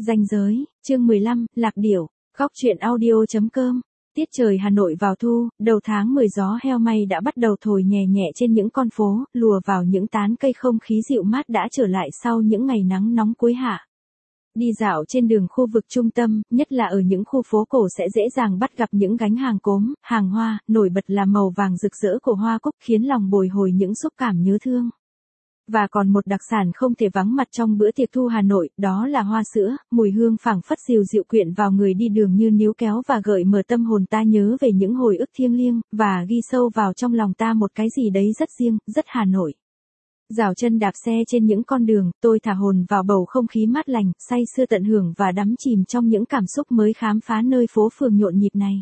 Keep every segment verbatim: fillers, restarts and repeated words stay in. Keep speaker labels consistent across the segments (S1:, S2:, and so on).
S1: Ranh giới, chương mười lăm, Lạc Điểu, góc truyện audio.com. Tiết trời Hà Nội vào thu, đầu tháng mười gió heo may đã bắt đầu thổi nhẹ nhẹ trên những con phố, lùa vào những tán cây, không khí dịu mát đã trở lại sau những ngày nắng nóng cuối hạ. Đi dạo trên đường khu vực trung tâm, nhất là ở những khu phố cổ sẽ dễ dàng bắt gặp những gánh hàng cốm, hàng hoa, nổi bật là màu vàng rực rỡ của hoa cúc khiến lòng bồi hồi những xúc cảm nhớ thương. Và còn một đặc sản không thể vắng mặt trong bữa tiệc thu Hà Nội, đó là hoa sữa, mùi hương phảng phất dịu dịu quyện vào người đi đường như níu kéo và gợi mở tâm hồn ta nhớ về những hồi ức thiêng liêng, và ghi sâu vào trong lòng ta một cái gì đấy rất riêng, rất Hà Nội. Dạo chân đạp xe trên những con đường, tôi thả hồn vào bầu không khí mát lành, say sưa tận hưởng và đắm chìm trong những cảm xúc mới khám phá nơi phố phường nhộn nhịp này.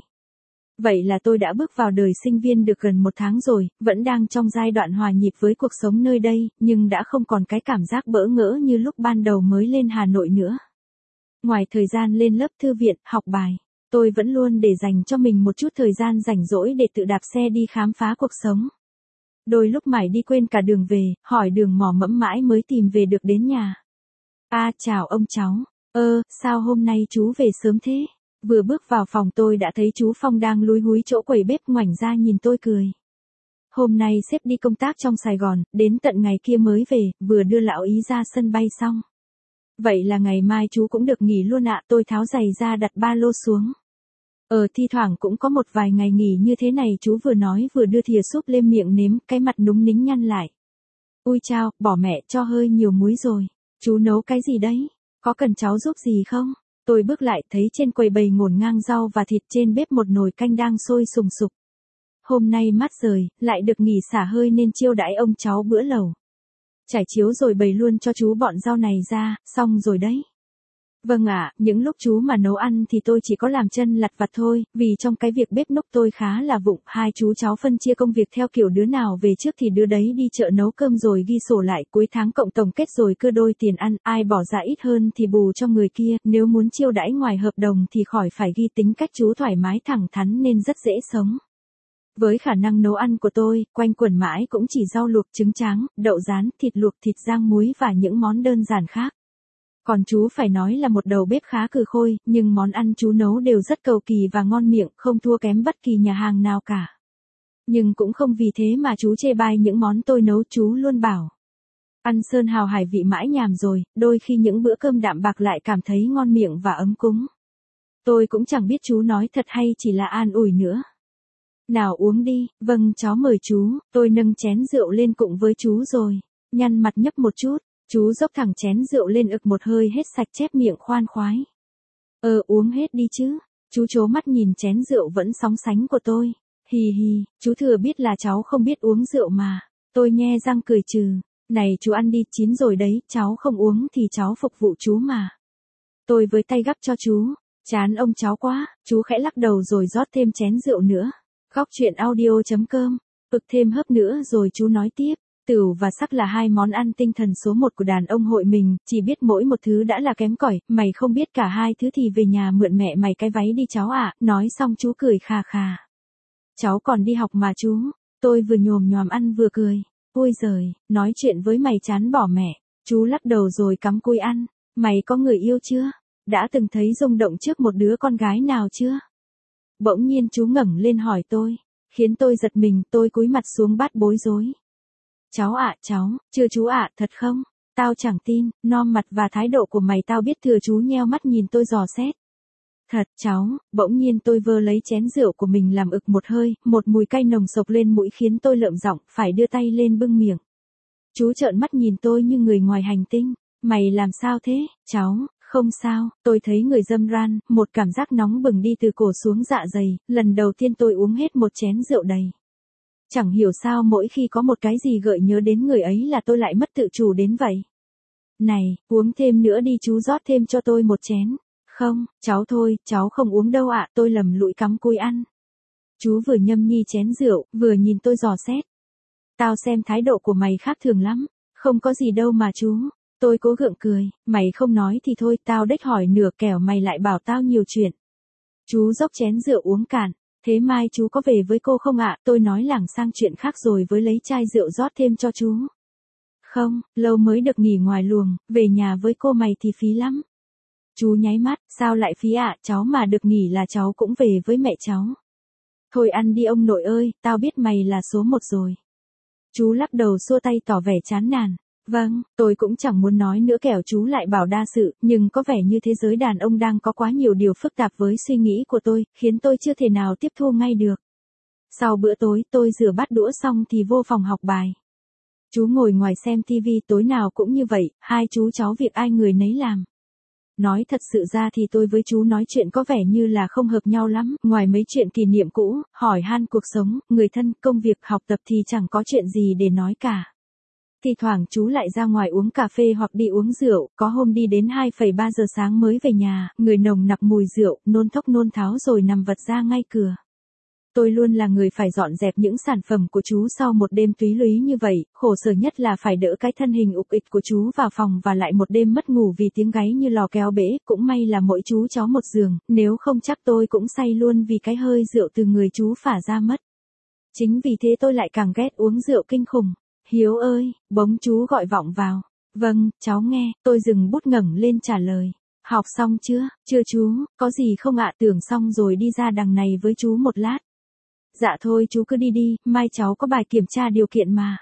S1: Vậy là tôi đã bước vào đời sinh viên được gần một tháng rồi, vẫn đang trong giai đoạn hòa nhịp với cuộc sống nơi đây, nhưng đã không còn cái cảm giác bỡ ngỡ như lúc ban đầu mới lên Hà Nội nữa. Ngoài thời gian lên lớp thư viện, học bài, tôi vẫn luôn để dành cho mình một chút thời gian rảnh rỗi để tự đạp xe đi khám phá cuộc sống. Đôi lúc mải đi quên cả đường về, hỏi đường mò mẫm mãi mới tìm về được đến nhà. À, chào ông cháu. Ơ, sao hôm nay chú về sớm thế? Vừa bước vào phòng tôi đã thấy chú Phong đang lúi húi chỗ quầy bếp, ngoảnh ra nhìn tôi cười. Hôm nay sếp đi công tác trong Sài Gòn, đến tận ngày kia mới về, vừa đưa lão ý ra sân bay xong. Vậy là ngày mai chú cũng được nghỉ luôn ạ. Tôi tháo giày ra đặt ba lô xuống. Ờ, thi thoảng cũng có một vài ngày nghỉ như thế này, chú vừa nói vừa đưa thìa súp lên miệng nếm, cái mặt núng nính nhăn lại. Ui chao, bỏ mẹ, cho hơi nhiều muối rồi. Chú nấu cái gì đấy? Có cần cháu giúp gì không? Tôi bước lại thấy trên quầy bày ngổn ngang rau và thịt, trên bếp một nồi canh đang sôi sùng sục. Hôm nay mát rời, lại được nghỉ xả hơi nên chiêu đãi ông cháu bữa lẩu. Trải chiếu rồi bày luôn cho chú bọn rau này ra, xong rồi đấy. Vâng ạ, những lúc chú mà nấu ăn thì tôi chỉ có làm chân lặt vặt thôi, vì trong cái việc bếp núc tôi khá là vụng, hai chú cháu phân chia công việc theo kiểu đứa nào về trước thì đứa đấy đi chợ nấu cơm rồi ghi sổ lại, cuối tháng cộng tổng kết rồi cưa đôi tiền ăn, ai bỏ ra ít hơn thì bù cho người kia, nếu muốn chiêu đãi ngoài hợp đồng thì khỏi phải ghi, tính cách chú thoải mái thẳng thắn nên rất dễ sống. Với khả năng nấu ăn của tôi, quanh quẩn mãi cũng chỉ rau luộc, trứng tráng, đậu rán, thịt luộc, thịt rang muối và những món đơn giản khác. Còn chú phải nói là một đầu bếp khá cừ khôi, nhưng món ăn chú nấu đều rất cầu kỳ và ngon miệng, không thua kém bất kỳ nhà hàng nào cả. Nhưng cũng không vì thế mà chú chê bai những món tôi nấu, chú luôn bảo. Ăn sơn hào hải vị mãi nhàm rồi, đôi khi những bữa cơm đạm bạc lại cảm thấy ngon miệng và ấm cúng. Tôi cũng chẳng biết chú nói thật hay chỉ là an ủi nữa. Nào uống đi, vâng cháu mời chú, tôi nâng chén rượu lên cùng với chú rồi, nhăn mặt nhấp một chút. Chú dốc thẳng chén rượu lên ực một hơi hết sạch, chép miệng khoan khoái. Ờ, uống hết đi chứ. Chú trố mắt nhìn chén rượu vẫn sóng sánh của tôi. Hì hì, chú thừa biết là cháu không biết uống rượu mà. Tôi nhe răng cười trừ. Này chú ăn đi, chín rồi đấy, cháu không uống thì cháu phục vụ chú mà. Tôi với tay gắp cho chú. Chán ông cháu quá, chú khẽ lắc đầu rồi rót thêm chén rượu nữa. Góc truyện audio.com. Ực thêm hớp nữa rồi chú nói tiếp. Tửu và sắc là hai món ăn tinh thần số một của đàn ông hội mình, chỉ biết mỗi một thứ đã là kém cỏi, mày không biết cả hai thứ thì về nhà mượn mẹ mày cái váy đi cháu ạ. Nói xong chú cười khà khà. Cháu còn đi học mà chú. Tôi vừa nhồm nhòm ăn vừa cười. Ôi giời, nói chuyện với mày chán bỏ mẹ. Chú lắc đầu rồi cắm cúi ăn. Mày có người yêu chưa? Đã từng thấy rung động trước một đứa con gái nào chưa? Bỗng nhiên chú ngẩng lên hỏi tôi, khiến tôi giật mình, tôi cúi mặt xuống bát bối rối. Cháu ạ, cháu, chưa chú ạ, thật không? Tao chẳng tin, nom mặt và thái độ của mày tao biết thừa. Chú nheo mắt nhìn tôi dò xét. Thật cháu, bỗng nhiên tôi vơ lấy chén rượu của mình làm ực một hơi, một mùi cay nồng sộc lên mũi khiến tôi lợm giọng, phải đưa tay lên bưng miệng. Chú trợn mắt nhìn tôi như người ngoài hành tinh. Mày làm sao thế, cháu? Không sao, tôi thấy người dâm ran, một cảm giác nóng bừng đi từ cổ xuống dạ dày, lần đầu tiên tôi uống hết một chén rượu đầy. Chẳng hiểu sao mỗi khi có một cái gì gợi nhớ đến người ấy là tôi lại mất tự chủ đến vậy. Này, uống thêm nữa đi, chú rót thêm cho tôi một chén. Không, cháu thôi, cháu không uống đâu ạ. Tôi lầm lũi cắm cúi ăn. Chú vừa nhâm nhi chén rượu, vừa nhìn tôi dò xét. Tao xem thái độ của mày khác thường lắm. Không có gì đâu mà chú. Tôi cố gượng cười, mày không nói thì thôi, tao đếch hỏi nửa kẻo mày lại bảo tao nhiều chuyện. Chú dốc chén rượu uống cạn. Thế mai chú có về với cô không ạ? Tôi nói lảng sang chuyện khác rồi với lấy chai rượu rót thêm cho chú. Không, lâu mới được nghỉ ngoài luồng, về nhà với cô mày thì phí lắm. Chú nháy mắt, sao lại phí ạ, cháu mà được nghỉ là cháu cũng về với mẹ cháu. Thôi ăn đi ông nội ơi, tao biết mày là số một rồi. Chú lắc đầu xua tay tỏ vẻ chán nản. Vâng, tôi cũng chẳng muốn nói nữa kẻo chú lại bảo đa sự, nhưng có vẻ như thế giới đàn ông đang có quá nhiều điều phức tạp với suy nghĩ của tôi, khiến tôi chưa thể nào tiếp thu ngay được. Sau bữa tối, tôi rửa bát đũa xong thì vô phòng học bài. Chú ngồi ngoài xem tivi tối nào cũng như vậy, hai chú cháu việc ai người nấy làm. Nói thật sự ra thì tôi với chú nói chuyện có vẻ như là không hợp nhau lắm, ngoài mấy chuyện kỷ niệm cũ, hỏi han cuộc sống, người thân, công việc, học tập thì chẳng có chuyện gì để nói cả. Thì thoảng chú lại ra ngoài uống cà phê hoặc đi uống rượu, có hôm đi đến hai phẩy ba giờ sáng mới về nhà, người nồng nặc mùi rượu, nôn thốc nôn tháo rồi nằm vật ra ngay cửa. Tôi luôn là người phải dọn dẹp những sản phẩm của chú sau một đêm túy lúy như vậy, khổ sở nhất là phải đỡ cái thân hình ục ịch của chú vào phòng và lại một đêm mất ngủ vì tiếng gáy như lò kéo bể, cũng may là mỗi chú cháu một giường, nếu không chắc tôi cũng say luôn vì cái hơi rượu từ người chú phả ra mất. Chính vì thế tôi lại càng ghét uống rượu kinh khủng. Hiếu ơi, bỗng chú gọi vọng vào. Vâng, cháu nghe, tôi dừng bút ngẩng lên trả lời. Học xong chưa? Chưa chú, có gì không ạ? Tưởng xong rồi đi ra đằng này với chú một lát. Dạ thôi chú cứ đi đi, mai cháu có bài kiểm tra điều kiện mà.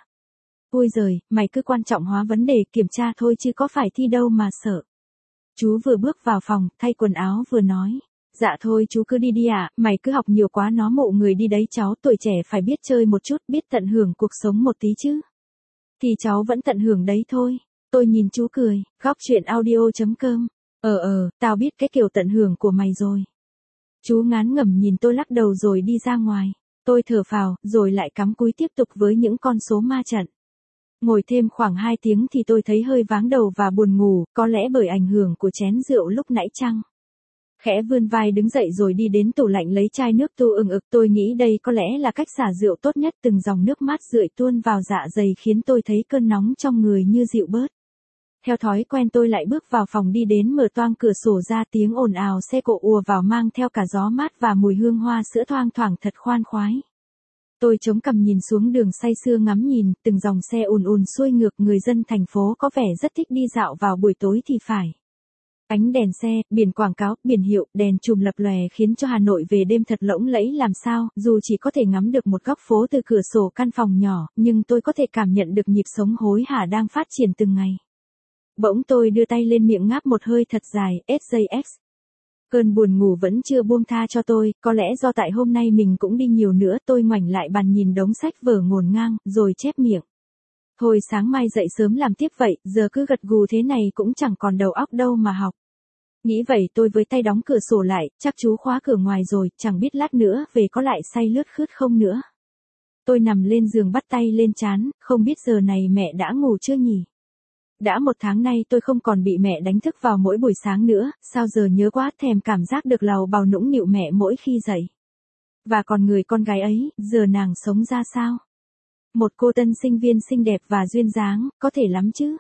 S1: Ôi giời, mày cứ quan trọng hóa vấn đề kiểm tra thôi chứ có phải thi đâu mà sợ. Chú vừa bước vào phòng, thay quần áo vừa nói. Dạ thôi chú cứ đi đi ạ, à, mày cứ học nhiều quá nó mộ người đi đấy cháu, tuổi trẻ phải biết chơi một chút, biết tận hưởng cuộc sống một tí chứ. Thì cháu vẫn tận hưởng đấy thôi. Tôi nhìn chú cười, góc chuyện audio chấm com. Ờ ờ, tao biết cái kiểu tận hưởng của mày rồi. Chú ngán ngẩm nhìn tôi lắc đầu rồi đi ra ngoài. Tôi thở phào, rồi lại cắm cúi tiếp tục với những con số ma trận. Ngồi thêm khoảng hai tiếng thì tôi thấy hơi váng đầu và buồn ngủ, có lẽ bởi ảnh hưởng của chén rượu lúc nãy chăng. Khẽ vươn vai đứng dậy rồi đi đến tủ lạnh lấy chai nước tu ừng ực, tôi nghĩ đây có lẽ là cách xả rượu tốt nhất, từng dòng nước mát rượi tuôn vào dạ dày khiến tôi thấy cơn nóng trong người như dịu bớt. Theo thói quen tôi lại bước vào phòng đi đến mở toang cửa sổ ra, tiếng ồn ào xe cộ ùa vào mang theo cả gió mát và mùi hương hoa sữa thoang thoảng thật khoan khoái. Tôi chống cằm nhìn xuống đường say sưa ngắm nhìn, từng dòng xe ùn ùn xuôi ngược, người dân thành phố có vẻ rất thích đi dạo vào buổi tối thì phải. Ánh đèn xe, biển quảng cáo, biển hiệu, đèn chùm lập lòe khiến cho Hà Nội về đêm thật lộng lẫy làm sao, dù chỉ có thể ngắm được một góc phố từ cửa sổ căn phòng nhỏ, nhưng tôi có thể cảm nhận được nhịp sống hối hả đang phát triển từng ngày. Bỗng tôi đưa tay lên miệng ngáp một hơi thật dài, ét gi ích. Cơn buồn ngủ vẫn chưa buông tha cho tôi, có lẽ do tại hôm nay mình cũng đi nhiều nữa, tôi ngoảnh lại bàn nhìn đống sách vở ngổn ngang, rồi chép miệng. Thôi sáng mai dậy sớm làm tiếp vậy, giờ cứ gật gù thế này cũng chẳng còn đầu óc đâu mà học. Nghĩ vậy tôi với tay đóng cửa sổ lại, chắc chú khóa cửa ngoài rồi, chẳng biết lát nữa về có lại say lướt khướt không nữa. Tôi nằm lên giường bắt tay lên trán, không biết giờ này mẹ đã ngủ chưa nhỉ? Đã một tháng nay tôi không còn bị mẹ đánh thức vào mỗi buổi sáng nữa, sao giờ nhớ quá, thèm cảm giác được lầu bầu nũng nịu mẹ mỗi khi dậy. Và còn người con gái ấy, giờ nàng sống ra sao? Một cô tân sinh viên xinh đẹp và duyên dáng, có thể lắm chứ?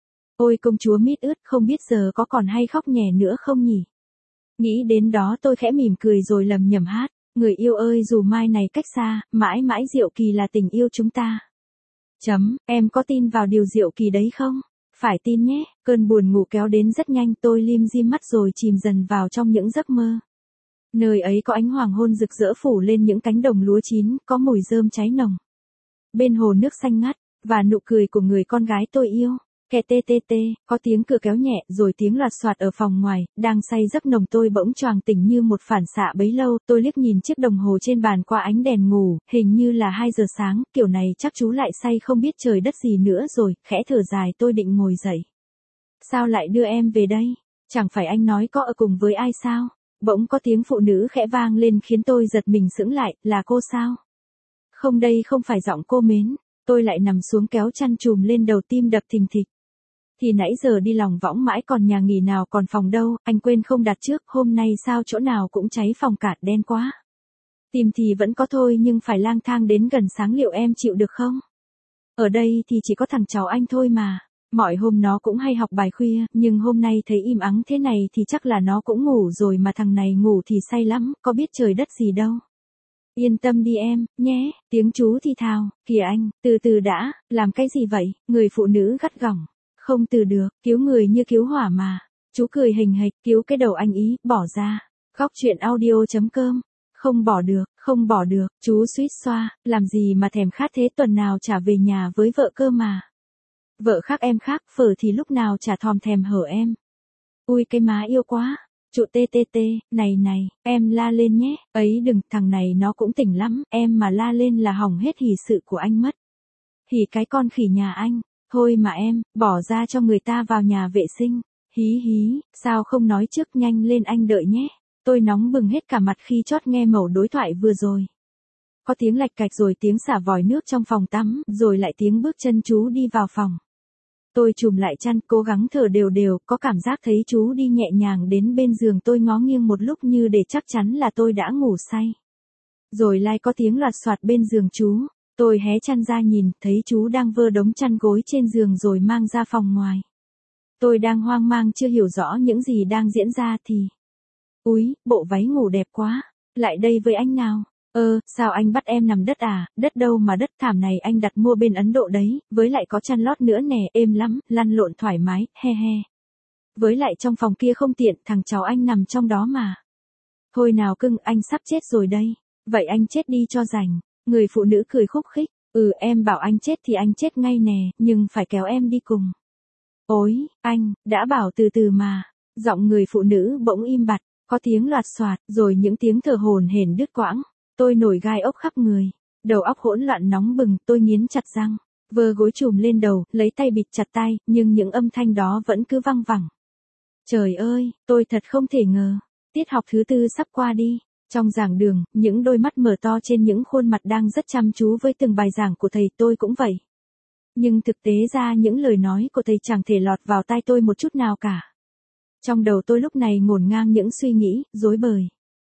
S1: Ôi công chúa mít ướt, không biết giờ có còn hay khóc nhè nữa không nhỉ? Nghĩ đến đó tôi khẽ mỉm cười rồi lầm nhầm hát, người yêu ơi dù mai này cách xa, mãi mãi diệu kỳ là tình yêu chúng ta. Chấm, em có tin vào điều diệu kỳ đấy không? Phải tin nhé, cơn buồn ngủ kéo đến rất nhanh, tôi lim dim mắt rồi chìm dần vào trong những giấc mơ. Nơi ấy có ánh hoàng hôn rực rỡ phủ lên những cánh đồng lúa chín, có mùi rơm cháy nồng. Bên hồ nước xanh ngắt, và nụ cười của người con gái tôi yêu. Kè tê tê tê, có tiếng cửa kéo nhẹ, rồi tiếng loạt soạt ở phòng ngoài, đang say giấc nồng tôi bỗng choàng tỉnh như một phản xạ bấy lâu, tôi liếc nhìn chiếc đồng hồ trên bàn qua ánh đèn ngủ, hình như là hai giờ sáng, kiểu này chắc chú lại say không biết trời đất gì nữa rồi, khẽ thở dài tôi định ngồi dậy. Sao lại đưa em về đây? Chẳng phải anh nói có ở cùng với ai sao? Bỗng có tiếng phụ nữ khẽ vang lên khiến tôi giật mình sững lại, là cô sao? Không đây không phải giọng cô mến, tôi lại nằm xuống kéo chăn chùm lên đầu tim đập thình thịch. Thì nãy giờ đi lòng võng mãi còn nhà nghỉ nào còn phòng đâu, anh quên không đặt trước, hôm nay sao chỗ nào cũng cháy phòng cả, đen quá. Tìm thì vẫn có thôi nhưng phải lang thang đến gần sáng liệu em chịu được không? Ở đây thì chỉ có thằng cháu anh thôi mà, mọi hôm nó cũng hay học bài khuya, nhưng hôm nay thấy im ắng thế này thì chắc là nó cũng ngủ rồi mà thằng này ngủ thì say lắm, có biết trời đất gì đâu. Yên tâm đi em, nhé, tiếng chú thì thào, kìa anh, từ từ đã, làm cái gì vậy, người phụ nữ gắt gỏng. Không từ được, cứu người như cứu hỏa mà. Chú cười hình hạch, cứu cái đầu anh ý, bỏ ra. Góc chuyện audio.com. Không bỏ được, không bỏ được, chú suýt xoa, làm gì mà thèm khát thế, tuần nào chả về nhà với vợ cơ mà. Vợ khác em khác, phở thì lúc nào chả thòm thèm hở em. Ui cái má yêu quá. Trụ tê tê tê, này này, em la lên nhé, ấy đừng, thằng này nó cũng tỉnh lắm, em mà la lên là hỏng hết hỷ sự của anh mất. Hỉ cái con khỉ nhà anh, thôi mà em, bỏ ra cho người ta vào nhà vệ sinh, hí hí, sao không nói trước, nhanh lên anh đợi nhé, tôi nóng bừng hết cả mặt khi chót nghe mẩu đối thoại vừa rồi. Có tiếng lạch cạch rồi tiếng xả vòi nước trong phòng tắm, rồi lại tiếng bước chân chú đi vào phòng. Tôi chùm lại chăn, cố gắng thở đều đều, có cảm giác thấy chú đi nhẹ nhàng đến bên giường tôi, ngó nghiêng một lúc như để chắc chắn là tôi đã ngủ say. Rồi lại có tiếng loạt soạt bên giường chú, tôi hé chăn ra nhìn, thấy chú đang vơ đống chăn gối trên giường rồi mang ra phòng ngoài. Tôi đang hoang mang chưa hiểu rõ những gì đang diễn ra thì... Úi, bộ váy ngủ đẹp quá, lại đây với anh nào. Ơ, sao anh bắt em nằm đất à, đất đâu mà đất, thảm này anh đặt mua bên Ấn Độ đấy, với lại có chăn lót nữa nè, êm lắm, lăn lộn thoải mái, he he. Với lại trong phòng kia không tiện, thằng cháu anh nằm trong đó mà. Thôi nào cưng, anh sắp chết rồi đây, vậy anh chết đi cho rảnh. Người phụ nữ cười khúc khích, ừ em bảo anh chết thì anh chết ngay nè, nhưng phải kéo em đi cùng. Ôi, anh, đã bảo từ từ mà. Giọng người phụ nữ bỗng im bặt, có tiếng loạt soạt, rồi những tiếng thở hổn hển đứt quãng. Tôi nổi gai ốc khắp người, đầu óc hỗn loạn nóng bừng, tôi nghiến chặt răng, vơ gối chùm lên đầu, lấy tay bịt chặt tai, nhưng những âm thanh đó vẫn cứ văng vẳng. Trời ơi, tôi thật không thể ngờ, tiết học thứ tư sắp qua đi, trong giảng đường, những đôi mắt mở to trên những khuôn mặt đang rất chăm chú với từng bài giảng của thầy, tôi cũng vậy. Nhưng thực tế ra những lời nói của thầy chẳng thể lọt vào tai tôi một chút nào cả. Trong đầu tôi lúc này ngổn ngang những suy nghĩ, rối bời.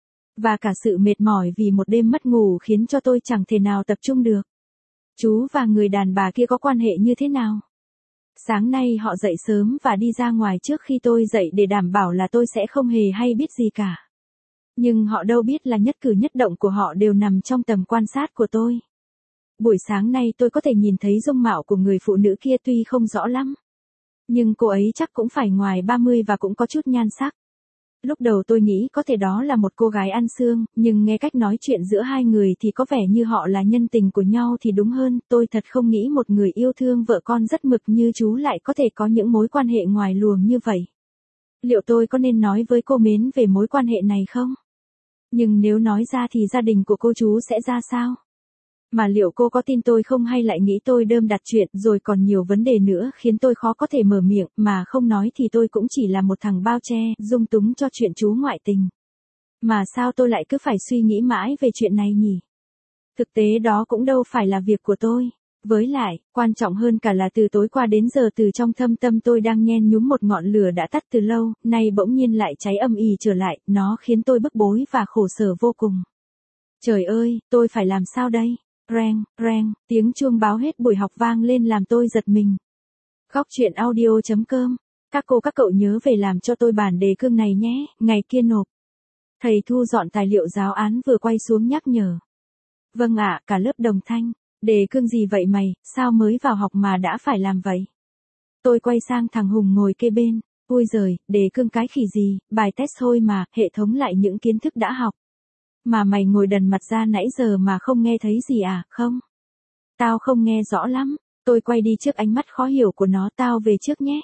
S1: Và cả sự mệt mỏi vì một đêm mất ngủ khiến cho tôi chẳng thể nào tập trung được. Chú và người đàn bà kia có quan hệ như thế nào? Sáng nay họ dậy sớm và đi ra ngoài trước khi tôi dậy để đảm bảo là tôi sẽ không hề hay biết gì cả. Nhưng họ đâu biết là nhất cử nhất động của họ đều nằm trong tầm quan sát của tôi. Buổi sáng nay tôi có thể nhìn thấy dung mạo của người phụ nữ kia tuy không rõ lắm. Nhưng cô ấy chắc cũng phải ngoài ba mươi và cũng có chút nhan sắc. Lúc đầu tôi nghĩ có thể đó là một cô gái ăn xương, nhưng nghe cách nói chuyện giữa hai người thì có vẻ như họ là nhân tình của nhau thì đúng hơn, tôi thật không nghĩ một người yêu thương vợ con rất mực như chú lại có thể có những mối quan hệ ngoài luồng như vậy. Liệu tôi có nên nói với cô Mến về mối quan hệ này không? Nhưng nếu nói ra thì gia đình của cô chú sẽ ra sao? Mà liệu cô có tin tôi không hay lại nghĩ tôi đơm đặt chuyện, rồi còn nhiều vấn đề nữa khiến tôi khó có thể mở miệng, mà không nói thì tôi cũng chỉ là một thằng bao che, dung túng cho chuyện chú ngoại tình. Mà sao tôi lại cứ phải suy nghĩ mãi về chuyện này nhỉ? Thực tế đó cũng đâu phải là việc của tôi. Với lại, quan trọng hơn cả là từ tối qua đến giờ từ trong thâm tâm tôi đang nhen nhúm một ngọn lửa đã tắt từ lâu, nay bỗng nhiên lại cháy âm ỉ trở lại, nó khiến tôi bức bối và khổ sở vô cùng. Trời ơi, tôi phải làm sao đây? Reng, reng, tiếng chuông báo hết buổi học vang lên làm tôi giật mình. Góc chuyện audio.com. Các cô các cậu nhớ về làm cho tôi bản đề cương này nhé, ngày kia nộp. Thầy thu dọn tài liệu giáo án vừa quay xuống nhắc nhở. Vâng ạ, cả lớp đồng thanh. Đề cương gì vậy mày, sao mới vào học mà đã phải làm vậy? Tôi quay sang thằng Hùng ngồi kê bên. Ui giời, đề cương cái khỉ gì, bài test thôi mà, hệ thống lại những kiến thức đã học. Mà mày ngồi đần mặt ra nãy giờ mà không nghe thấy gì à, không? Tao không nghe rõ lắm, tôi quay đi trước ánh mắt khó hiểu của nó, tao về trước nhé.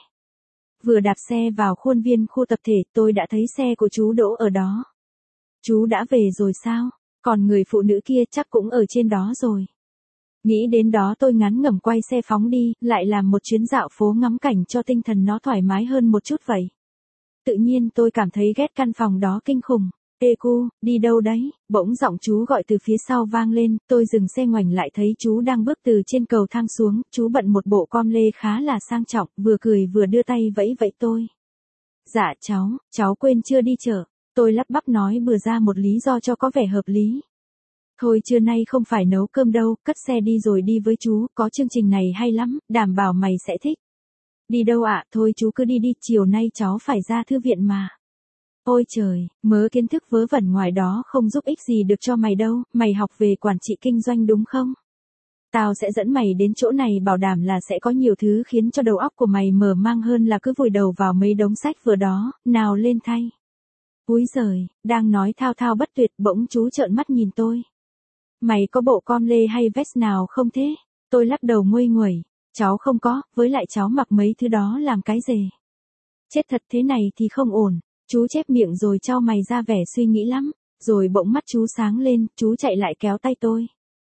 S1: Vừa đạp xe vào khuôn viên khu tập thể, tôi đã thấy xe của chú đỗ ở đó. Chú đã về rồi sao? Còn người phụ nữ kia chắc cũng ở trên đó rồi. Nghĩ đến đó tôi ngán ngẩm quay xe phóng đi, lại làm một chuyến dạo phố ngắm cảnh cho tinh thần nó thoải mái hơn một chút vậy. Tự nhiên tôi cảm thấy ghét căn phòng đó kinh khủng. Ê cu, đi đâu đấy? Bỗng giọng chú gọi từ phía sau vang lên, tôi dừng xe ngoảnh lại thấy chú đang bước từ trên cầu thang xuống, chú bận một bộ com lê khá là sang trọng, vừa cười vừa đưa tay vẫy vẫy tôi. Dạ cháu, cháu quên chưa đi chợ. Tôi lắp bắp nói bừa ra một lý do cho có vẻ hợp lý. Thôi trưa nay không phải nấu cơm đâu, cất xe đi rồi đi với chú, có chương trình này hay lắm, đảm bảo mày sẽ thích. Đi đâu ạ? Thôi chú cứ đi đi, chiều nay cháu phải ra thư viện mà. Ôi trời, mớ kiến thức vớ vẩn ngoài đó không giúp ích gì được cho mày đâu, mày học về quản trị kinh doanh đúng không? Tao sẽ dẫn mày đến chỗ này bảo đảm là sẽ có nhiều thứ khiến cho đầu óc của mày mở mang hơn là cứ vùi đầu vào mấy đống sách vừa đó, nào lên thay. Úi giời, đang nói thao thao bất tuyệt bỗng chú trợn mắt nhìn tôi. Mày có bộ com lê hay vest nào không thế? Tôi lắc đầu nguây nguẩy, cháu không có, với lại cháu mặc mấy thứ đó làm cái gì? Chết thật thế này thì không ổn, chú chép miệng rồi chau mày ra vẻ suy nghĩ lắm, rồi bỗng mắt chú sáng lên, chú chạy lại kéo tay tôi.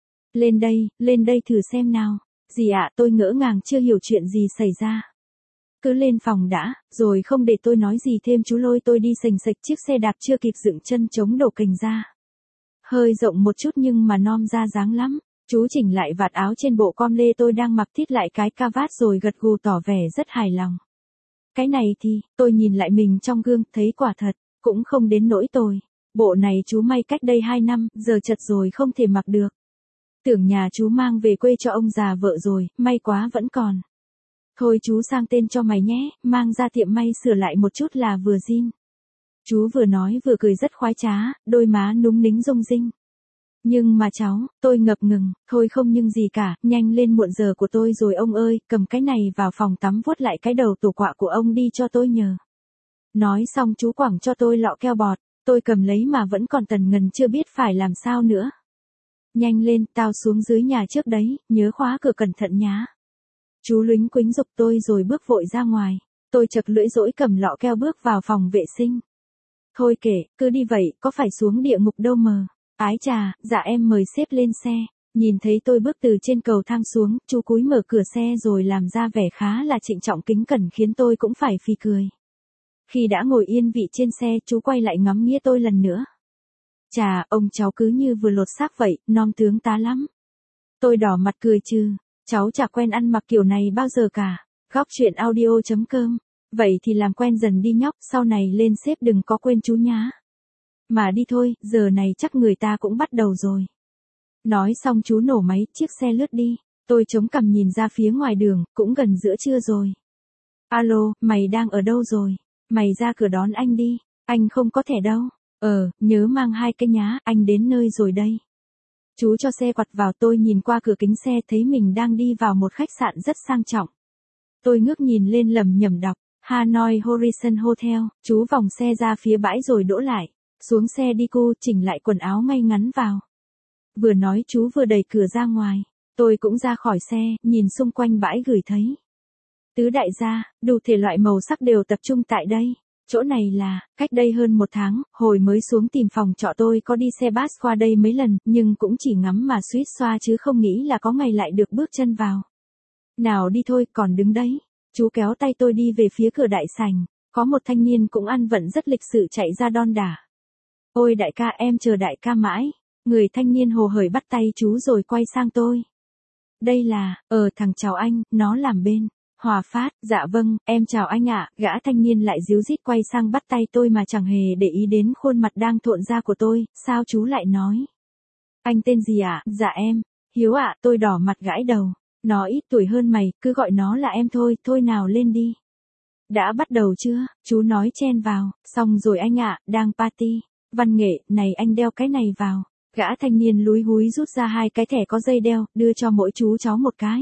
S1: Lên đây, lên đây thử xem nào. Gì ạ, tôi ngỡ ngàng chưa hiểu chuyện gì xảy ra. Cứ lên phòng đã, rồi không để tôi nói gì thêm chú lôi tôi đi sành sạch chiếc xe đạp chưa kịp dựng chân chống đổ cành ra. Hơi rộng một chút nhưng mà nom ra dáng lắm. Chú chỉnh lại vạt áo trên bộ com lê tôi đang mặc thít lại cái cà vạt rồi gật gù tỏ vẻ rất hài lòng. Cái này thì, tôi nhìn lại mình trong gương, thấy quả thật, cũng không đến nỗi tồi. Bộ này chú may cách đây hai năm, giờ chật rồi không thể mặc được. Tưởng nhà chú mang về quê cho ông già vợ rồi, may quá vẫn còn. Thôi chú sang tên cho mày nhé, mang ra tiệm may sửa lại một chút là vừa zin. Chú vừa nói vừa cười rất khoái trá, đôi má núng nính rung rinh. Nhưng mà cháu, tôi ngập ngừng, thôi không nhưng gì cả, nhanh lên muộn giờ của tôi rồi ông ơi, cầm cái này vào phòng tắm vuốt lại cái đầu tổ quạ của ông đi cho tôi nhờ. Nói xong chú quẳng cho tôi lọ keo bọt, tôi cầm lấy mà vẫn còn tần ngần chưa biết phải làm sao nữa. Nhanh lên, tao xuống dưới nhà trước đấy, nhớ khóa cửa cẩn thận nhá. Chú lính quính giục tôi rồi bước vội ra ngoài, tôi chật lưỡi dỗi cầm lọ keo bước vào phòng vệ sinh. Thôi kệ, cứ đi vậy, có phải xuống địa ngục đâu mờ. Ái chà, dạ em mời sếp lên xe. Nhìn thấy tôi bước từ trên cầu thang xuống, chú cúi mở cửa xe rồi làm ra vẻ khá là trịnh trọng kính cẩn khiến tôi cũng phải phì cười. Khi đã ngồi yên vị trên xe, chú quay lại ngắm nghía tôi lần nữa. Chà, ông cháu cứ như vừa lột xác vậy, non tướng tá lắm. Tôi đỏ mặt cười trừ, cháu chả quen ăn mặc kiểu này bao giờ cả. Góc chuyện audio chấm com. Vậy thì làm quen dần đi nhóc, sau này lên sếp đừng có quên chú nhá. Mà đi thôi, giờ này chắc người ta cũng bắt đầu rồi. Nói xong chú nổ máy, chiếc xe lướt đi. Tôi chống cằm nhìn ra phía ngoài đường, cũng gần giữa trưa rồi. Alo, mày đang ở đâu rồi? Mày ra cửa đón anh đi, anh không có thẻ đâu. Ờ, nhớ mang hai cái nhá, anh đến nơi rồi đây. Chú cho xe quặt vào, tôi nhìn qua cửa kính xe thấy mình đang đi vào một khách sạn rất sang trọng. Tôi ngước nhìn lên lầm nhầm đọc, Hanoi Horizon Hotel, chú vòng xe ra phía bãi rồi đỗ lại. Xuống xe đi cô, chỉnh lại quần áo ngay ngắn vào. Vừa nói chú vừa đẩy cửa ra ngoài. Tôi cũng ra khỏi xe, nhìn xung quanh bãi gửi thấy. Tứ đại gia, đủ thể loại màu sắc đều tập trung tại đây. Chỗ này là, cách đây hơn một tháng, hồi mới xuống tìm phòng trọ tôi có đi xe bus qua đây mấy lần, nhưng cũng chỉ ngắm mà suýt xoa chứ không nghĩ là có ngày lại được bước chân vào. Nào đi thôi, còn đứng đấy. Chú kéo tay tôi đi về phía cửa đại sảnh, có một thanh niên cũng ăn vận rất lịch sự chạy ra đon đả. Ôi đại ca, em chờ đại ca mãi. Người thanh niên hồ hởi bắt tay chú rồi quay sang tôi. Đây là, ờ thằng chào anh, nó làm bên. Hòa Phát, dạ vâng, em chào anh ạ. Gã thanh niên lại díu dít quay sang bắt tay tôi mà chẳng hề để ý đến khuôn mặt đang thộn ra của tôi. Sao chú lại nói? Anh tên gì ạ? Dạ em, Hiếu ạ. Tôi đỏ mặt gãi đầu. Nó ít tuổi hơn mày, cứ gọi nó là em thôi, thôi nào lên đi. Đã bắt đầu chưa? Chú nói chen vào. Xong rồi anh ạ, đang party. Văn nghệ, này anh đeo cái này vào. Gã thanh niên lúi húi rút ra hai cái thẻ có dây đeo, đưa cho mỗi chú cháu một cái.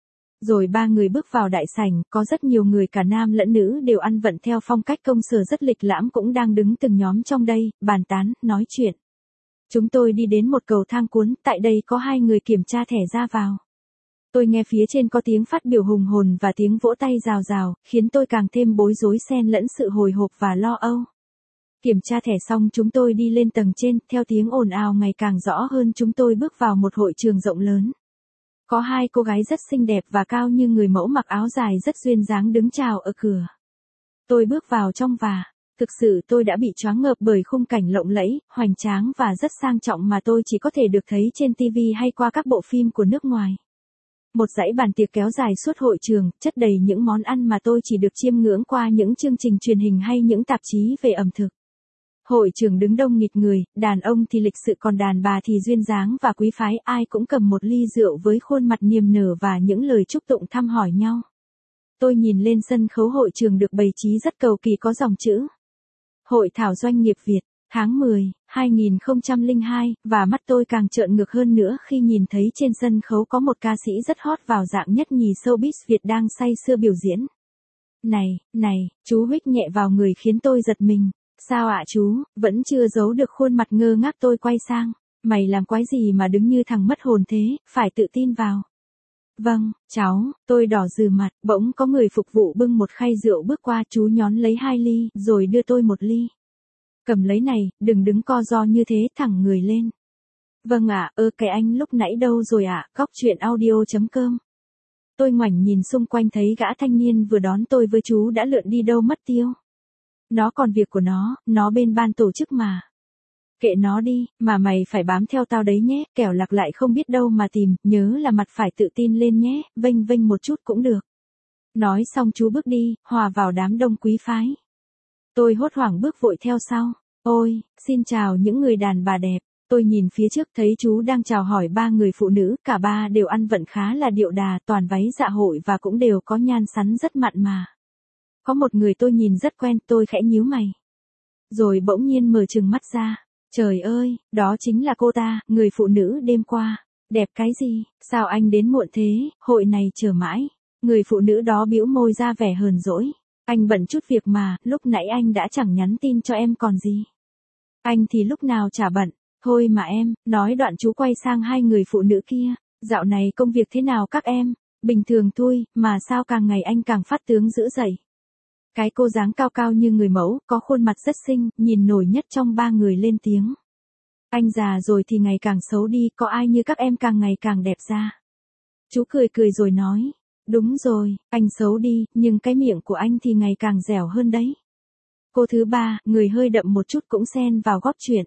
S1: Rồi ba người bước vào đại sảnh, có rất nhiều người cả nam lẫn nữ đều ăn vận theo phong cách công sở rất lịch lãm cũng đang đứng từng nhóm trong đây, bàn tán, nói chuyện. Chúng tôi đi đến một cầu thang cuốn, tại đây có hai người kiểm tra thẻ ra vào. Tôi nghe phía trên có tiếng phát biểu hùng hồn và tiếng vỗ tay rào rào, khiến tôi càng thêm bối rối xen lẫn sự hồi hộp và lo âu. Kiểm tra thẻ xong chúng tôi đi lên tầng trên, theo tiếng ồn ào ngày càng rõ hơn chúng tôi bước vào một hội trường rộng lớn. Có hai cô gái rất xinh đẹp và cao như người mẫu mặc áo dài rất duyên dáng đứng chào ở cửa. Tôi bước vào trong và, thực sự tôi đã bị choáng ngợp bởi khung cảnh lộng lẫy, hoành tráng và rất sang trọng mà tôi chỉ có thể được thấy trên ti vi hay qua các bộ phim của nước ngoài. Một dãy bàn tiệc kéo dài suốt hội trường, chất đầy những món ăn mà tôi chỉ được chiêm ngưỡng qua những chương trình truyền hình hay những tạp chí về ẩm thực. Hội trường đứng đông nghịt người, đàn ông thì lịch sự còn đàn bà thì duyên dáng và quý phái, ai cũng cầm một ly rượu với khuôn mặt niềm nở và những lời chúc tụng thăm hỏi nhau. Tôi nhìn lên sân khấu hội trường được bày trí rất cầu kỳ có dòng chữ. Hội thảo doanh nghiệp Việt, Tháng mười, hai nghìn không trăm lẻ hai, và mắt tôi càng trợn ngược hơn nữa khi nhìn thấy trên sân khấu có một ca sĩ rất hot vào dạng nhất nhì showbiz Việt đang say sưa biểu diễn. Này, này, chú huých nhẹ vào người khiến tôi giật mình. Sao ạ chú, vẫn chưa giấu được khuôn mặt ngơ ngác. Tôi quay sang. Mày làm quái gì mà đứng như thằng mất hồn thế, phải tự tin vào. Vâng, cháu, tôi đỏ rừ mặt, bỗng có người phục vụ bưng một khay rượu bước qua, chú nhón lấy hai ly, rồi đưa tôi một ly. Cầm lấy này, đừng đứng co ro như thế, thẳng người lên. Vâng ạ, ơ cái anh lúc nãy đâu rồi ạ, góc chuyện audio.com. Tôi ngoảnh nhìn xung quanh thấy gã thanh niên vừa đón tôi với chú đã lượn đi đâu mất tiêu. Nó còn việc của nó, nó bên ban tổ chức mà. Kệ nó đi, mà mày phải bám theo tao đấy nhé, kẻo lạc lại không biết đâu mà tìm, nhớ là mặt phải tự tin lên nhé, vênh vênh một chút cũng được. Nói xong chú bước đi, hòa vào đám đông quý phái. Tôi hốt hoảng bước vội theo sau. Ôi, xin chào những người đàn bà đẹp. Tôi nhìn phía trước thấy chú đang chào hỏi ba người phụ nữ, cả ba đều ăn vận khá là điệu đà, toàn váy dạ hội và cũng đều có nhan sắn rất mặn mà. Có một người tôi nhìn rất quen, tôi khẽ nhíu mày. Rồi bỗng nhiên mở trừng mắt ra. Trời ơi, đó chính là cô ta, người phụ nữ đêm qua. Đẹp cái gì, sao anh đến muộn thế, hội này chờ mãi. Người phụ nữ đó bĩu môi ra vẻ hờn dỗi. Anh bận chút việc mà, lúc nãy anh đã chẳng nhắn tin cho em còn gì. Anh thì lúc nào chả bận, thôi mà em, nói đoạn chú quay sang hai người phụ nữ kia. Dạo này công việc thế nào các em? Bình thường thôi, mà sao càng ngày anh càng phát tướng dữ dậy. Cái cô dáng cao cao như người mẫu, có khuôn mặt rất xinh, nhìn nổi nhất trong ba người lên tiếng. Anh già rồi thì ngày càng xấu đi, có ai như các em càng ngày càng đẹp ra. Chú cười cười rồi nói. Đúng rồi, anh xấu đi, nhưng cái miệng của anh thì ngày càng dẻo hơn đấy. Cô thứ ba, người hơi đậm một chút cũng xen vào góp chuyện.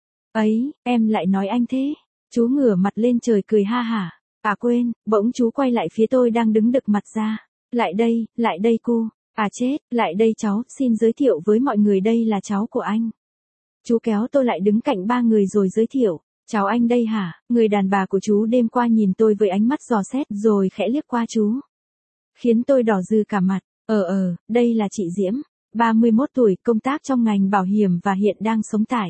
S1: Ấy, em lại nói anh thế. Chú ngửa mặt lên trời cười ha hả. À quên, bỗng chú quay lại phía tôi đang đứng đực mặt ra. Lại đây, lại đây cô. À chết, lại đây cháu, xin giới thiệu với mọi người đây là cháu của anh. Chú kéo tôi lại đứng cạnh ba người rồi giới thiệu. Cháu anh đây hả? Người đàn bà của chú đêm qua nhìn tôi với ánh mắt dò xét rồi khẽ liếc qua chú. Khiến tôi đỏ rừ cả mặt. Ờ ờ, đây là chị Diễm, ba mươi mốt tuổi, công tác trong ngành bảo hiểm và hiện đang sống tại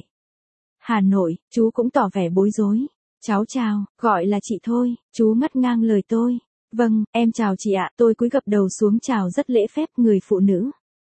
S1: Hà Nội. Chú cũng tỏ vẻ bối rối. Cháu chào, gọi là chị thôi, chú ngắt ngang lời tôi. Vâng, em chào chị ạ, tôi cúi gập đầu xuống chào rất lễ phép người phụ nữ.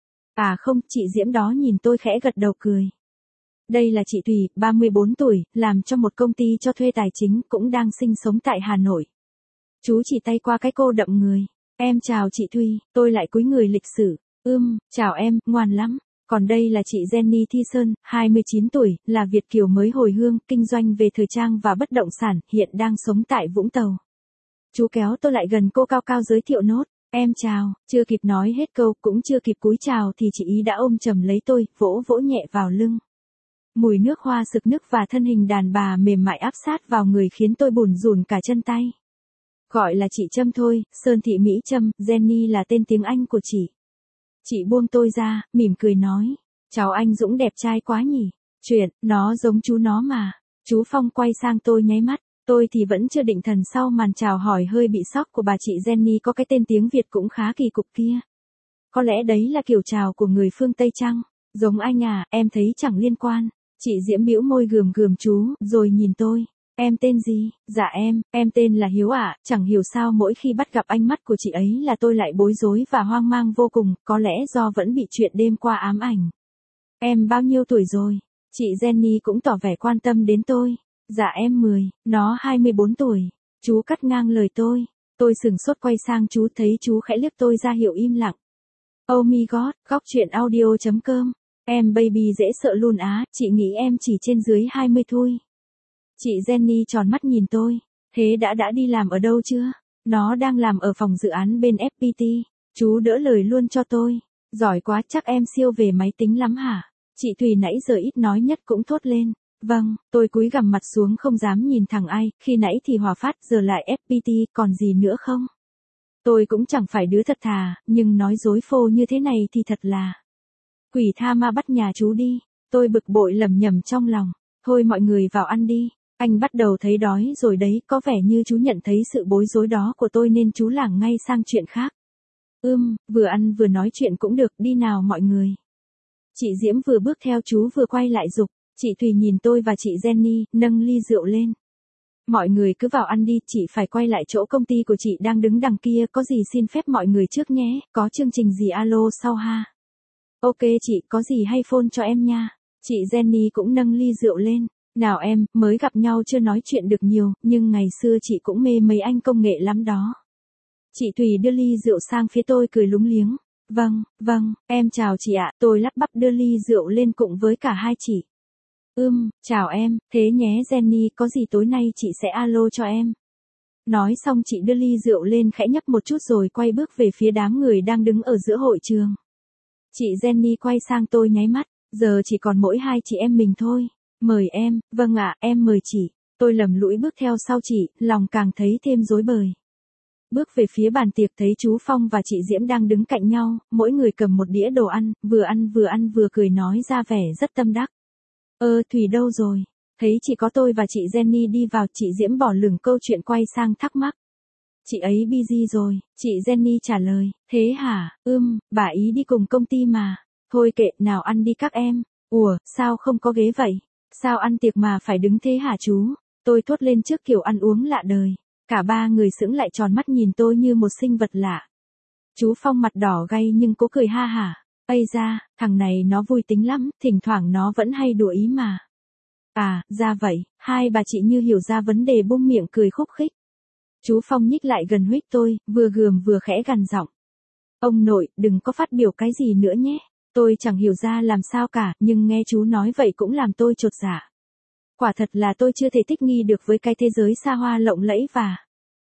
S1: À không, chị Diễm đó nhìn tôi khẽ gật đầu cười. Đây là chị Thùy, ba mươi bốn tuổi, làm cho một công ty cho thuê tài chính, cũng đang sinh sống tại Hà Nội. Chú chỉ tay qua cái cô đậm người. Em chào chị Thùy, tôi lại cúi người lịch sự. Ưm, chào em, ngoan lắm. Còn đây là chị Jenny Thi Sơn, hai mươi chín tuổi, là Việt kiều mới hồi hương, kinh doanh về thời trang và bất động sản, hiện đang sống tại Vũng Tàu. Chú kéo tôi lại gần cô cao cao giới thiệu nốt. Em chào, chưa kịp nói hết câu, cũng chưa kịp cúi chào thì chị ý đã ôm chầm lấy tôi, vỗ vỗ nhẹ vào lưng. Mùi nước hoa sực nức và thân hình đàn bà mềm mại áp sát vào người khiến tôi bủn rủn cả chân tay. Gọi là chị Trâm thôi, Sơn Thị Mỹ Trâm, Jenny là tên tiếng Anh của chị. Chị buông tôi ra, mỉm cười nói. Cháu anh Dũng đẹp trai quá nhỉ. Chuyện, nó giống chú nó mà. Chú Phong quay sang tôi nháy mắt. Tôi thì vẫn chưa định thần sau màn chào hỏi hơi bị sốc của bà chị Jenny có cái tên tiếng Việt cũng khá kỳ cục kia. Có lẽ đấy là kiểu chào của người phương Tây chăng? Giống anh à, em thấy chẳng liên quan. Chị Diễm bĩu môi gườm gườm chú, rồi nhìn tôi. Em tên gì? Dạ em, em tên là Hiếu ạ, à, chẳng hiểu sao mỗi khi bắt gặp ánh mắt của chị ấy là tôi lại bối rối và hoang mang vô cùng, có lẽ do vẫn bị chuyện đêm qua ám ảnh. Em bao nhiêu tuổi rồi? Chị Jenny cũng tỏ vẻ quan tâm đến tôi. Dạ em mười, nó hai mươi bốn tuổi. Chú cắt ngang lời tôi. Tôi sừng sốt quay sang chú, thấy chú khẽ liếc tôi ra hiệu im lặng. Oh my god, góc chuyện audio.com. Em baby dễ sợ luôn á, chị nghĩ em chỉ trên dưới hai mươi thôi. Chị Jenny tròn mắt nhìn tôi. Thế đã đã đi làm ở đâu chưa? Nó đang làm ở phòng dự án bên ép pê tê. Chú đỡ lời luôn cho tôi. Giỏi quá, chắc em siêu về máy tính lắm hả? Chị Thùy nãy giờ ít nói nhất cũng thốt lên. Vâng, tôi cúi gằm mặt xuống không dám nhìn thẳng ai, khi nãy thì Hòa Phát giờ lại ép pê tê, còn gì nữa không? Tôi cũng chẳng phải đứa thật thà, nhưng nói dối phô như thế này thì thật là quỷ tha ma bắt nhà chú đi. Tôi bực bội lẩm nhẩm trong lòng. Thôi mọi người vào ăn đi. Anh bắt đầu thấy đói rồi đấy, có vẻ như chú nhận thấy sự bối rối đó của tôi nên chú lảng ngay sang chuyện khác. Ưm, vừa ăn vừa nói chuyện cũng được, đi nào mọi người. Chị Diễm vừa bước theo chú vừa quay lại giục. Chị Thùy nhìn tôi và chị Jenny, nâng ly rượu lên. Mọi người cứ vào ăn đi, chị phải quay lại chỗ công ty của chị đang đứng đằng kia, có gì xin phép mọi người trước nhé, có chương trình gì alo sau ha. Ok chị, có gì hay phone cho em nha. Chị Jenny cũng nâng ly rượu lên. Nào em, mới gặp nhau chưa nói chuyện được nhiều, nhưng ngày xưa chị cũng mê mấy anh công nghệ lắm đó. Chị Thùy đưa ly rượu sang phía tôi cười lúng liếng. Vâng, vâng, em chào chị ạ, tôi lắp bắp đưa ly rượu lên cùng với cả hai chị. Ưm, chào em, thế nhé Jenny, có gì tối nay chị sẽ alo cho em. Nói xong chị đưa ly rượu lên khẽ nhấp một chút rồi quay bước về phía đám người đang đứng ở giữa hội trường. Chị Jenny quay sang tôi nháy mắt, giờ chỉ còn mỗi hai chị em mình thôi. Mời em, vâng ạ, em mời chị. Tôi lầm lũi bước theo sau chị, lòng càng thấy thêm rối bời. Bước về phía bàn tiệc thấy chú Phong và chị Diễm đang đứng cạnh nhau, mỗi người cầm một đĩa đồ ăn, vừa ăn vừa ăn vừa cười nói ra vẻ rất tâm đắc. Ơ Thùy đâu rồi? Thấy chỉ có tôi và chị Jenny đi vào, chị Diễm bỏ lửng câu chuyện quay sang thắc mắc. Chị ấy busy rồi, chị Jenny trả lời, thế hả, ưm, bà ý đi cùng công ty mà. Thôi kệ, nào ăn đi các em. Ủa, sao không có ghế vậy? Sao ăn tiệc mà phải đứng thế hả chú? Tôi thốt lên trước kiểu ăn uống lạ đời. Cả ba người sững lại tròn mắt nhìn tôi như một sinh vật lạ. Chú Phong mặt đỏ gay nhưng cố cười ha hả. Ây da, thằng này nó vui tính lắm, thỉnh thoảng nó vẫn hay đùa ý mà. À, ra vậy, hai bà chị như hiểu ra vấn đề bung miệng cười khúc khích. Chú Phong nhích lại gần huých tôi, vừa gườm vừa khẽ gằn giọng. Ông nội, đừng có phát biểu cái gì nữa nhé. Tôi chẳng hiểu ra làm sao cả, nhưng nghe chú nói vậy cũng làm tôi chột dạ. Quả thật là tôi chưa thể thích nghi được với cái thế giới xa hoa lộng lẫy và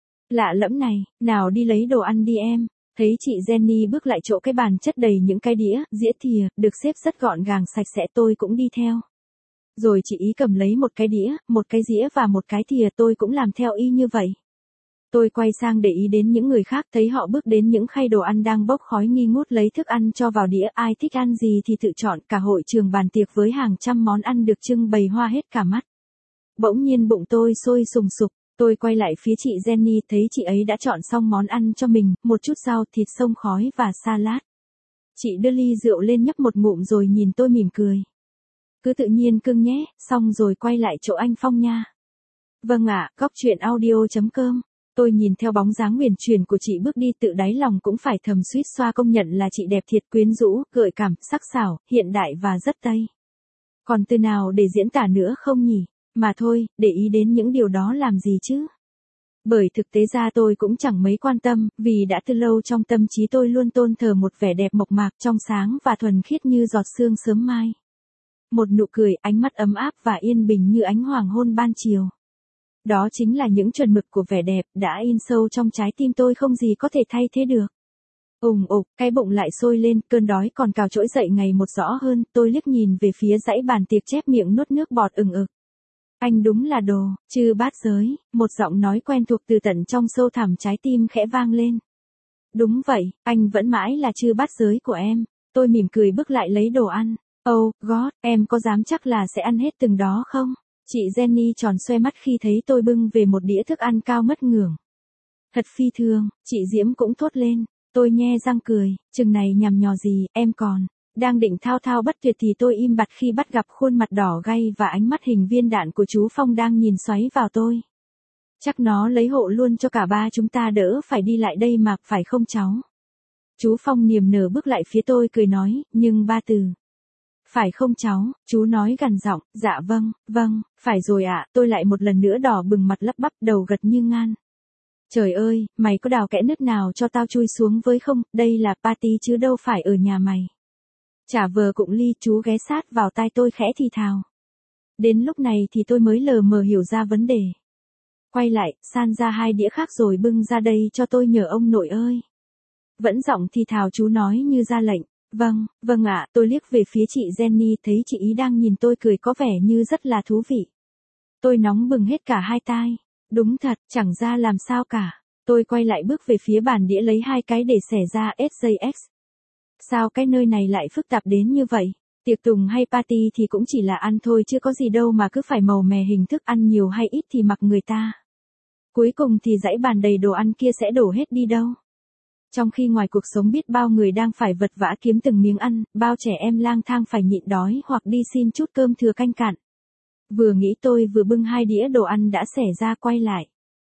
S1: lạ lẫm này. Nào đi lấy đồ ăn đi em. Thấy chị Jenny bước lại chỗ cái bàn chất đầy những cái đĩa, dĩa thìa, được xếp rất gọn gàng sạch sẽ, tôi cũng đi theo. Rồi chị ý cầm lấy một cái đĩa, một cái dĩa và một cái thìa, tôi cũng làm theo y như vậy. Tôi quay sang để ý đến những người khác, thấy họ bước đến những khay đồ ăn đang bốc khói nghi ngút lấy thức ăn cho vào đĩa, ai thích ăn gì thì tự chọn. Cả hội trường bàn tiệc với hàng trăm món ăn được trưng bày hoa hết cả mắt. Bỗng nhiên bụng tôi sôi sùng sục, tôi quay lại phía chị Jenny, thấy chị ấy đã chọn xong món ăn cho mình, một chút rau, thịt xông khói và salad. Chị đưa ly rượu lên nhấp một ngụm rồi nhìn tôi mỉm cười. Cứ tự nhiên cưng nhé, xong rồi quay lại chỗ anh Phong nha. Vâng ạ, góc truyện audio chấm com. Tôi nhìn theo bóng dáng huyền chuyển của chị bước đi, tự đáy lòng cũng phải thầm suýt xoa công nhận là chị đẹp thiệt, quyến rũ, gợi cảm, sắc sảo, hiện đại và rất Tây. Còn từ nào để diễn tả nữa không nhỉ? Mà thôi, để ý đến những điều đó làm gì chứ? Bởi thực tế ra tôi cũng chẳng mấy quan tâm, vì đã từ lâu trong tâm trí tôi luôn tôn thờ một vẻ đẹp mộc mạc, trong sáng và thuần khiết như giọt sương sớm mai. Một nụ cười, ánh mắt ấm áp và yên bình như ánh hoàng hôn ban chiều. Đó chính là những chuẩn mực của vẻ đẹp, đã in sâu trong trái tim tôi, không gì có thể thay thế được. Ùng ục, cái bụng lại sôi lên, cơn đói còn cào trỗi dậy ngày một rõ hơn, tôi liếc nhìn về phía dãy bàn tiệc chép miệng nuốt nước bọt ừng ực. Anh đúng là đồ, chư bát giới, một giọng nói quen thuộc từ tận trong sâu thẳm trái tim khẽ vang lên. Đúng vậy, anh vẫn mãi là chư bát giới của em. Tôi mỉm cười bước lại lấy đồ ăn. Oh, God, em có dám chắc là sẽ ăn hết từng đó không? Chị Jenny tròn xoe mắt khi thấy tôi bưng về một đĩa thức ăn cao mất ngưỡng. Thật phi thường, chị Diễm cũng thốt lên. Tôi nhe răng cười, chừng này nhằm nhò gì, em còn. Đang định thao thao bất tuyệt thì tôi im bặt khi bắt gặp khuôn mặt đỏ gay và ánh mắt hình viên đạn của chú Phong đang nhìn xoáy vào tôi. Chắc nó lấy hộ luôn cho cả ba chúng ta đỡ phải đi lại đây mà, phải không cháu? Chú Phong niềm nở bước lại phía tôi cười nói, nhưng ba từ. Phải không cháu, chú nói gằn giọng, dạ vâng, vâng, phải rồi ạ, tôi lại một lần nữa đỏ bừng mặt lắp bắp đầu gật như ngan. Trời ơi, mày có đào kẽ nứt nào cho tao chui xuống với không, đây là party chứ đâu phải ở nhà mày. Chả vờ cụng ly, chú ghé sát vào tai tôi khẽ thì thào. Đến lúc này thì tôi mới lờ mờ hiểu ra vấn đề. Quay lại, san ra hai đĩa khác rồi bưng ra đây cho tôi nhờ ông nội ơi. Vẫn giọng thì thào chú nói như ra lệnh. Vâng, vâng ạ, tôi liếc về phía chị Jenny thấy chị ý đang nhìn tôi cười có vẻ như rất là thú vị. Tôi nóng bừng hết cả hai tai. Đúng thật, chẳng ra làm sao cả. Tôi quay lại bước về phía bàn đĩa lấy hai cái để xẻ ra ét gi ích. Sao cái nơi này lại phức tạp đến như vậy? Tiệc tùng hay party thì cũng chỉ là ăn thôi chứ có gì đâu mà cứ phải màu mè hình thức, ăn nhiều hay ít thì mặc người ta. Cuối cùng thì dãy bàn đầy đồ ăn kia sẽ đổ hết đi đâu? Trong khi ngoài cuộc sống biết bao người đang phải vật vã kiếm từng miếng ăn, bao trẻ em lang thang phải nhịn đói hoặc đi xin chút cơm thừa canh cạn. Vừa nghĩ tôi vừa bưng hai đĩa đồ ăn đã xẻ ra quay lại.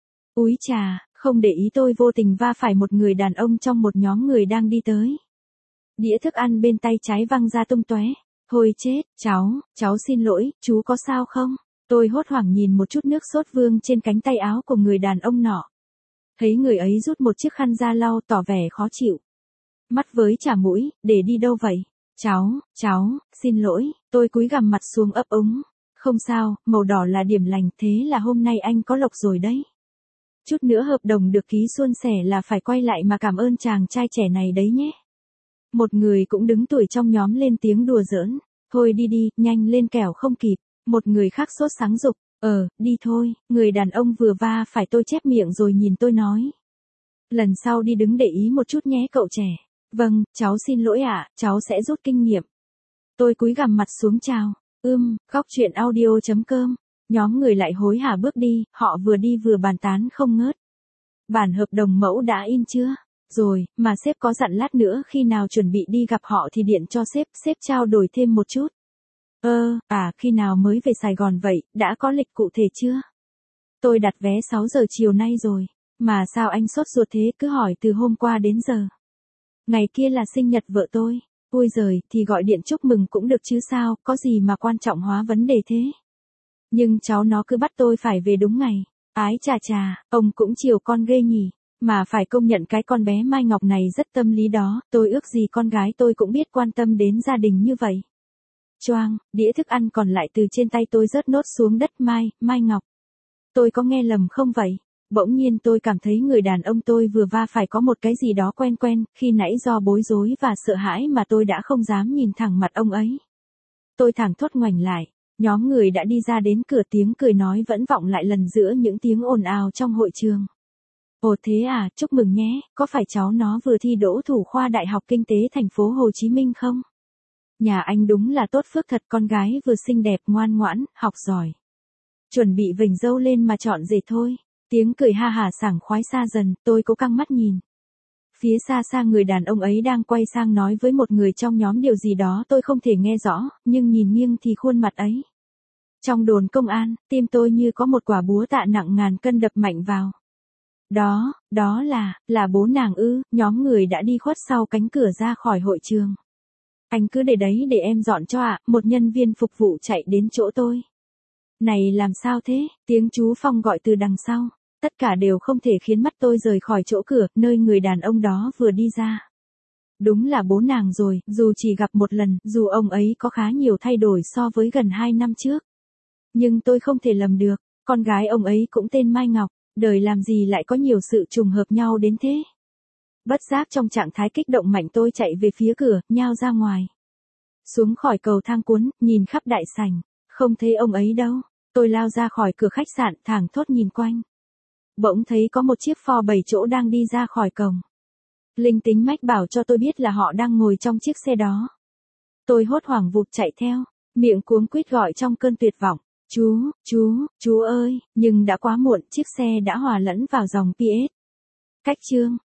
S1: Úi chà, không để ý tôi vô tình va phải một người đàn ông trong một nhóm người đang đi tới. Đĩa thức ăn bên tay trái văng ra tung tóe. Thôi chết, cháu, cháu xin lỗi, chú có sao không? Tôi hốt hoảng nhìn một chút nước sốt vương trên cánh tay áo của người đàn ông nọ. Thấy người ấy rút một chiếc khăn ra lau tỏ vẻ khó chịu. Mắt với chả mũi, để đi đâu vậy? Cháu, cháu, xin lỗi, tôi cúi gằm mặt xuống ấp úng. Không sao, màu đỏ là điểm lành, thế là hôm nay anh có lộc rồi đấy. Chút nữa hợp đồng được ký suôn sẻ là phải quay lại mà cảm ơn chàng trai trẻ này đấy nhé. Một người cũng đứng tuổi trong nhóm lên tiếng đùa giỡn. Thôi đi đi, nhanh lên kẻo không kịp. Một người khác sốt sáng dục. Ờ, đi thôi, người đàn ông vừa va phải tôi chép miệng rồi nhìn tôi nói. Lần sau đi đứng để ý một chút nhé cậu trẻ. Vâng, cháu xin lỗi ạ, cháu sẽ rút kinh nghiệm. Tôi cúi gằm mặt xuống chào. Ưm, góc chuyện audio chấm com. Nhóm người lại hối hả bước đi, họ vừa đi vừa bàn tán không ngớt. Bản hợp đồng mẫu đã in chưa? Rồi, mà sếp có dặn lát nữa khi nào chuẩn bị đi gặp họ thì điện cho sếp, sếp trao đổi thêm một chút. Ơ, à, khi nào mới về Sài Gòn vậy, đã có lịch cụ thể chưa? Tôi đặt vé sáu giờ chiều nay rồi, mà sao anh sốt ruột thế cứ hỏi từ hôm qua đến giờ. Ngày kia là sinh nhật vợ tôi, ôi giời, thì gọi điện chúc mừng cũng được chứ sao, có gì mà quan trọng hóa vấn đề thế. Nhưng cháu nó cứ bắt tôi phải về đúng ngày, ái chà chà, ông cũng chiều con ghê nhỉ. Mà phải công nhận cái con bé Mai Ngọc này rất tâm lý đó, tôi ước gì con gái tôi cũng biết quan tâm đến gia đình như vậy. Choang, đĩa thức ăn còn lại từ trên tay tôi rớt nốt xuống đất. Mai, Mai Ngọc. Tôi có nghe lầm không vậy? Bỗng nhiên tôi cảm thấy người đàn ông tôi vừa va phải có một cái gì đó quen quen, khi nãy do bối rối và sợ hãi mà tôi đã không dám nhìn thẳng mặt ông ấy. Tôi thẳng thốt ngoảnh lại, nhóm người đã đi ra đến cửa, tiếng cười nói vẫn vọng lại lần giữa những tiếng ồn ào trong hội trường. Ồ thế à, chúc mừng nhé, có phải cháu nó vừa thi đỗ thủ khoa Đại học Kinh tế thành phố Hồ Chí Minh không? Nhà anh đúng là tốt phước thật, con gái vừa xinh đẹp ngoan ngoãn, học giỏi. Chuẩn bị vểnh râu lên mà chọn rể thôi. Tiếng cười ha hả sảng khoái xa dần, tôi cố căng mắt nhìn. Phía xa xa người đàn ông ấy đang quay sang nói với một người trong nhóm điều gì đó tôi không thể nghe rõ, nhưng nhìn nghiêng thì khuôn mặt ấy. Trong đồn công an, tim tôi như có một quả búa tạ nặng ngàn cân đập mạnh vào. Đó, đó là, là bố nàng ư, nhóm người đã đi khuất sau cánh cửa ra khỏi hội trường. Anh cứ để đấy để em dọn cho ạ, một nhân viên phục vụ chạy đến chỗ tôi. Này làm sao thế, tiếng chú Phong gọi từ đằng sau. Tất cả đều không thể khiến mắt tôi rời khỏi chỗ cửa, nơi người đàn ông đó vừa đi ra. Đúng là bố nàng rồi, dù chỉ gặp một lần, dù ông ấy có khá nhiều thay đổi so với gần hai năm trước. Nhưng tôi không thể lầm được, con gái ông ấy cũng tên Mai Ngọc, đời làm gì lại có nhiều sự trùng hợp nhau đến thế. Bất giác trong trạng thái kích động mạnh tôi chạy về phía cửa, nhao ra ngoài. Xuống khỏi cầu thang cuốn, nhìn khắp đại sảnh, không thấy ông ấy đâu. Tôi lao ra khỏi cửa khách sạn, thảng thốt nhìn quanh. Bỗng thấy có một chiếc Ford bảy chỗ đang đi ra khỏi cổng. Linh tính mách bảo cho tôi biết là họ đang ngồi trong chiếc xe đó. Tôi hốt hoảng vụt chạy theo, miệng cuống quýt gọi trong cơn tuyệt vọng. Chú, chú, chú ơi, nhưng đã quá muộn, chiếc xe đã hòa lẫn vào dòng pê ét. Cách chương.